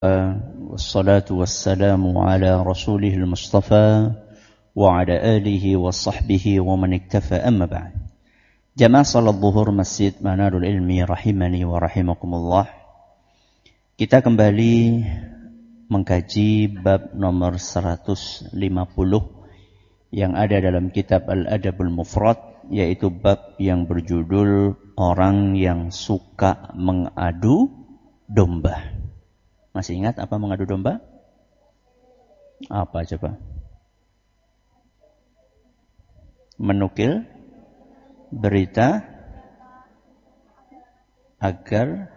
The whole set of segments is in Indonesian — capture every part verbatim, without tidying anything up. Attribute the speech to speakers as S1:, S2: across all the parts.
S1: والصلاة والسلام على رسوله المصطفى وعلى آله وصحبه ومن اكتفى أما بعد. Jamaah salat zuhur Masjid Manarul Ilmi rahimani wa rahimakumullah. Kita kembali mengkaji bab nomor seratus lima puluh yang ada dalam kitab Al-Adabul Mufrad, yaitu bab yang berjudul orang yang suka mengadu domba. Masih ingat apa mengadu domba? Apa coba? Menukil berita agar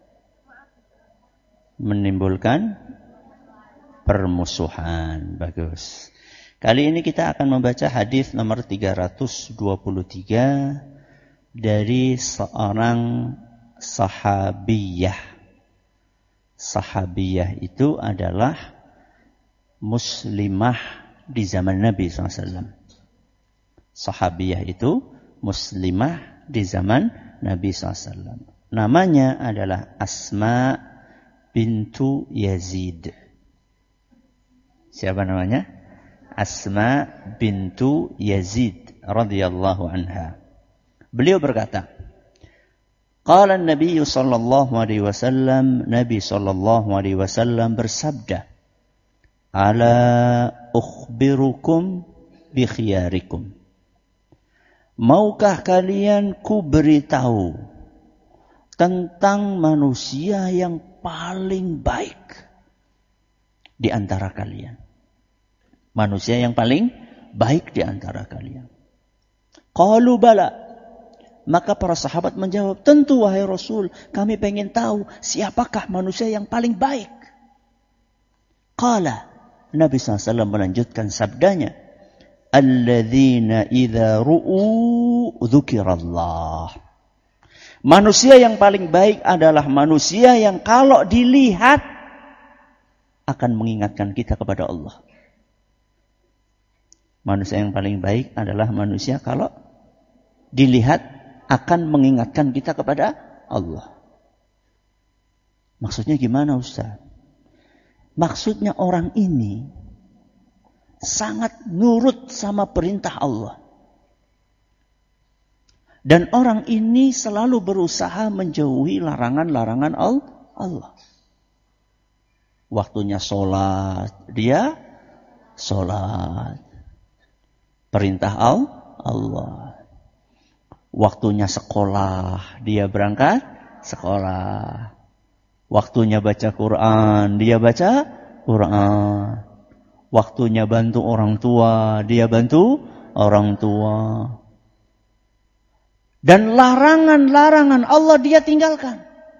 S1: menimbulkan permusuhan. Bagus. Kali ini kita akan membaca hadis nomor tiga ratus dua puluh tiga dari seorang sahabiyah. Sahabiyah itu adalah muslimah di zaman Nabi shallallahu alaihi wasallam. Sahabiyah itu muslimah di zaman Nabi shallallahu alaihi wasallam. Namanya adalah Asma bintu Yazid. Siapa namanya? Asma bintu Yazid radhiyallahu anha. Beliau berkata, Qala Nabi sallallahu alaihi wasallam, Nabi sallallahu alaihi wasallam bersabda, Ala ukhbirukum bi khiyarikum. Maukah kalian ku beritahu tentang manusia yang paling baik di antara kalian? Manusia yang paling baik di antara kalian. Qalu bala. Maka para sahabat menjawab, tentu wahai Rasul, kami pengen tahu siapakah manusia yang paling baik. Qala, Nabi shallallahu alaihi wasallam melanjutkan sabdanya, Alladzina idza ru'u dzukirallah. Manusia yang paling baik adalah manusia yang kalau dilihat akan mengingatkan kita kepada Allah. Manusia yang paling baik adalah manusia kalau dilihat akan mengingatkan kita kepada Allah. Maksudnya gimana Ustaz? Maksudnya orang ini sangat nurut sama perintah Allah. Dan orang ini selalu berusaha menjauhi larangan-larangan Allah. Waktunya sholat, dia sholat. Perintah Allah. Waktunya sekolah, dia berangkat sekolah. Waktunya baca Quran, dia baca Quran. Waktunya bantu orang tua, dia bantu orang tua. Dan larangan-larangan Allah dia tinggalkan.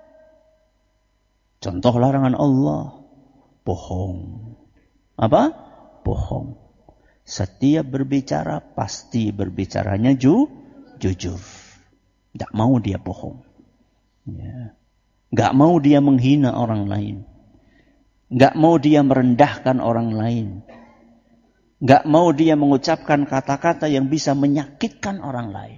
S1: Contoh larangan Allah, bohong. Apa? Bohong. Setiap berbicara pasti berbicaranya ju, jujur. Tidak mau dia bohong. Ya. Tidak mau dia menghina orang lain. Tidak mau dia merendahkan orang lain. Tidak mau dia mengucapkan kata-kata yang bisa menyakitkan orang lain.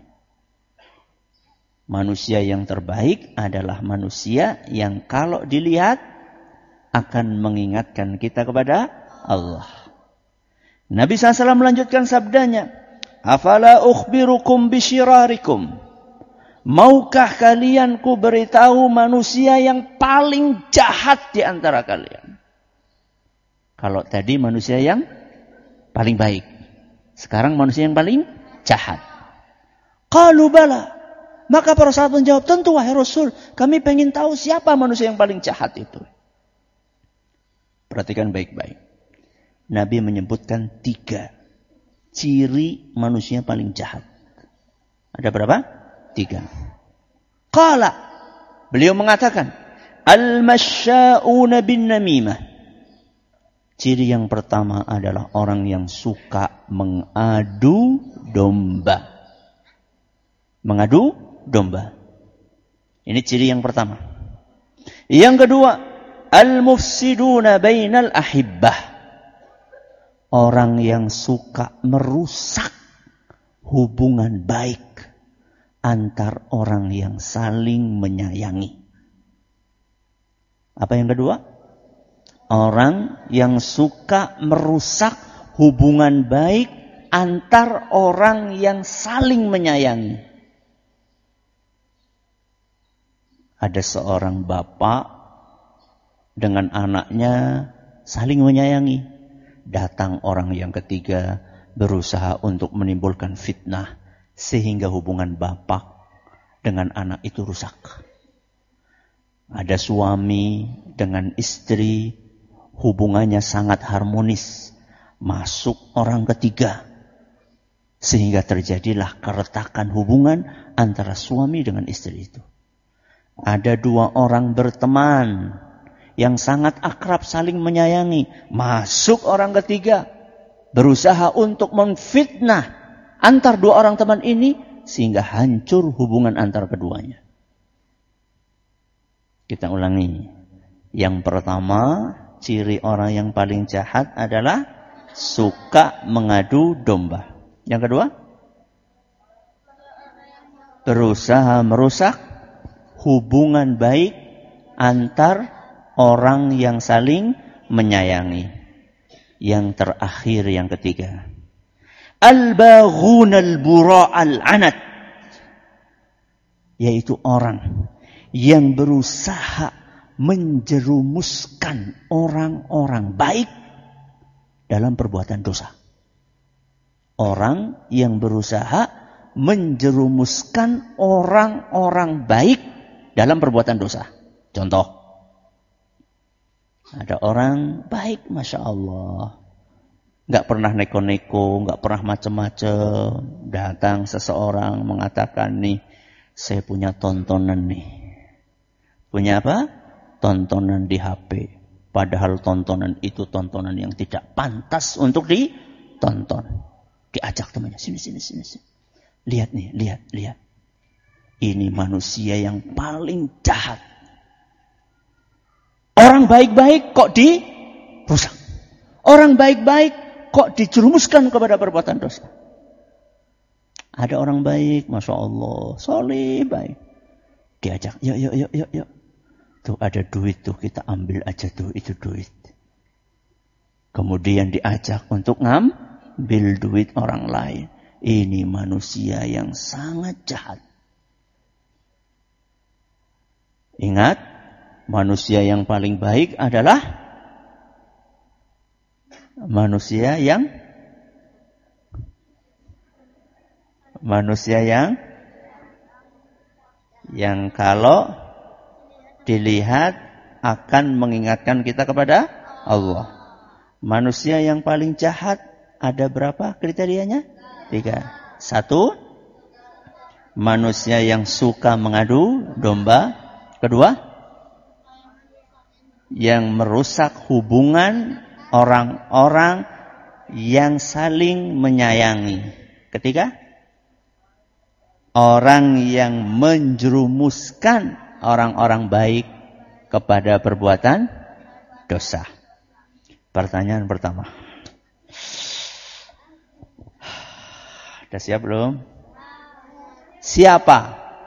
S1: Manusia yang terbaik adalah manusia yang kalau dilihat akan mengingatkan kita kepada Allah. Nabi shallallahu alaihi wasallam melanjutkan sabdanya, Afala ukhbirukum bisyirarikum. Maukah kalian ku beritahu manusia yang paling jahat di antara kalian? Kalau tadi manusia yang paling baik. Sekarang manusia yang paling jahat. Qalu bala. Maka para sahabat menjawab, tentu wahai Rasul, kami pengen tahu siapa manusia yang paling jahat itu. Perhatikan baik-baik. Nabi menyebutkan tiga ciri manusia paling jahat. Ada berapa? Tiga. Qala. Beliau mengatakan, Al-masya'una bin namimah. Ciri yang pertama adalah orang yang suka mengadu domba. Mengadu domba. Ini ciri yang pertama. Yang kedua, al-mufsiduna bainal ahibbah. Orang yang suka merusak hubungan baik antar orang yang saling menyayangi. Apa yang kedua? Orang yang suka merusak hubungan baik antar orang yang saling menyayangi. Ada seorang bapak dengan anaknya saling menyayangi. Datang orang yang ketiga berusaha untuk menimbulkan fitnah sehingga hubungan bapak dengan anak itu rusak. Ada suami dengan istri, hubungannya sangat harmonis. Masuk orang ketiga. Sehingga terjadilah keretakan hubungan antara suami dengan istri itu. Ada dua orang berteman yang sangat akrab saling menyayangi. Masuk orang ketiga. Berusaha untuk memfitnah antar dua orang teman ini. Sehingga hancur hubungan antar keduanya. Kita ulangi. Yang pertama, ciri orang yang paling jahat adalah suka mengadu domba. Yang kedua, berusaha merusak hubungan baik antar orang yang saling menyayangi. Yang terakhir, yang ketiga, al-baghun al-bura' al-anat, yaitu orang yang berusaha menjerumuskan orang-orang baik dalam perbuatan dosa. Orang yang berusaha menjerumuskan orang-orang baik dalam perbuatan dosa. Contoh, ada orang baik, Masya Allah, gak pernah neko-neko, gak pernah macem-macem. Datang seseorang mengatakan, nih, saya punya tontonan nih. Punya apa? Tontonan di H P. Padahal tontonan itu tontonan yang tidak pantas untuk ditonton. Diajak temannya, sini, sini, sini, sini. Lihat nih, lihat, lihat. Ini manusia yang paling jahat. Orang baik-baik kok dirusak. Orang baik-baik kok dijerumuskan kepada perbuatan dosa. Ada orang baik, Masya Allah, soleh, baik. Diajak, yuk, yuk, yuk, yuk, yuk. Tuh ada duit tuh, kita ambil aja tuh, itu duit. Kemudian diajak untuk ngambil duit orang lain. Ini manusia yang sangat jahat. Ingat, manusia yang paling baik adalah manusia yang manusia yang yang kalau dilihat akan mengingatkan kita kepada Allah. Manusia yang paling jahat ada berapa kriterianya? Tiga. Satu, manusia yang suka mengadu domba. Kedua, yang merusak hubungan orang-orang yang saling menyayangi. Ketiga, orang yang menjerumuskan orang-orang baik kepada perbuatan dosa. Pertanyaan pertama. Sudah siap belum? Siapa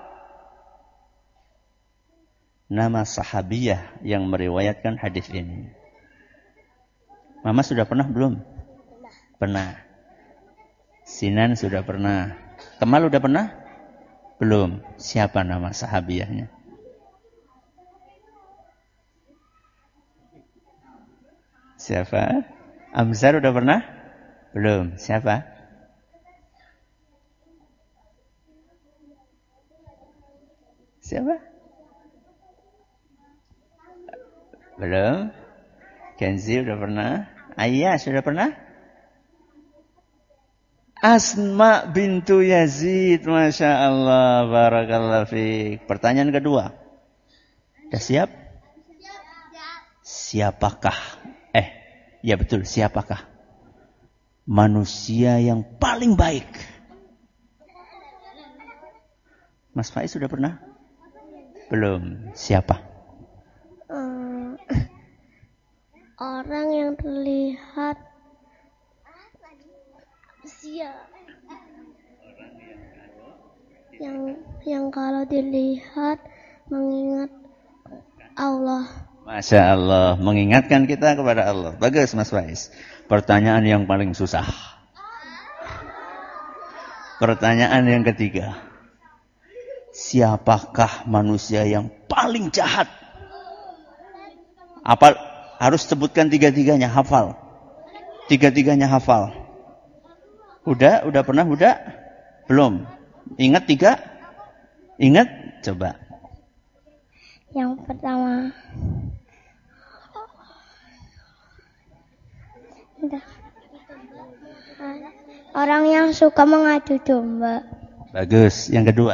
S1: nama sahabiyah yang meriwayatkan hadis ini? Mama sudah pernah belum? Pernah. Sinan sudah pernah. Kemal sudah pernah? Belum. Siapa nama sahabiyahnya? Siapa? Amzar udah pernah? Belum. Siapa? Siapa? Belum. Kenzi udah pernah? Ayah sudah pernah? Asma bintu Yazid. Masya Allah. Barakallah fiik. Pertanyaan kedua. Sudah siap? Siapakah? Eh, ya betul. Siapakah manusia yang paling baik? Mas Faiz sudah pernah? Belum. Siapa?
S2: Um, orang yang terlihat sia, yang yang kalau dilihat mengingat Allah.
S1: Masya Allah, mengingatkan kita kepada Allah. Bagus Mas Faiz. Pertanyaan yang paling susah. Pertanyaan yang ketiga. Siapakah manusia yang paling jahat? Apa harus sebutkan tiga-tiganya, hafal. Tiga-tiganya hafal. Udah, udah pernah, udah? Belum. Ingat tiga? Ingat? Coba.
S2: Yang pertama, orang yang suka mengadu domba.
S1: Bagus. Yang kedua.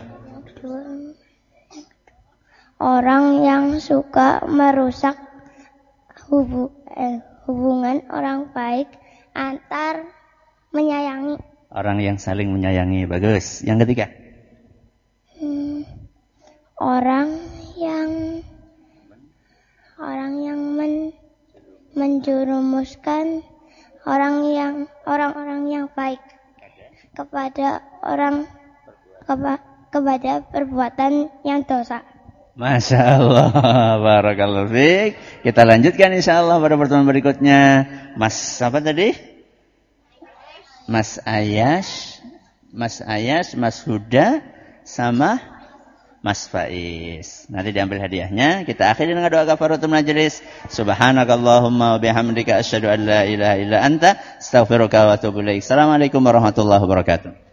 S2: Orang yang suka merusak hubu, eh, hubungan orang baik antar menyayangi.
S1: Orang yang saling menyayangi. Bagus. Yang ketiga.
S2: Hmm, orang yang orang yang men, menjerumuskan orang yang orang-orang yang baik kepada orang keba, kepada perbuatan yang dosa.
S1: Masya Allah, barakallahu fiik. Kita lanjutkan insya Allah pada pertemuan berikutnya. Mas apa tadi? Mas Ayash, Mas Ayash, Mas Huda, sama Mas Faiz. Nanti diambil hadiahnya. Kita akhiri dengan doa kafaratul majelis. Subhanakallahumma wa bihamdika asyhadu an la ilaha illa anta astaghfiruka wa atubu ilaik. Assalamualaikum warahmatullahi wabarakatuh.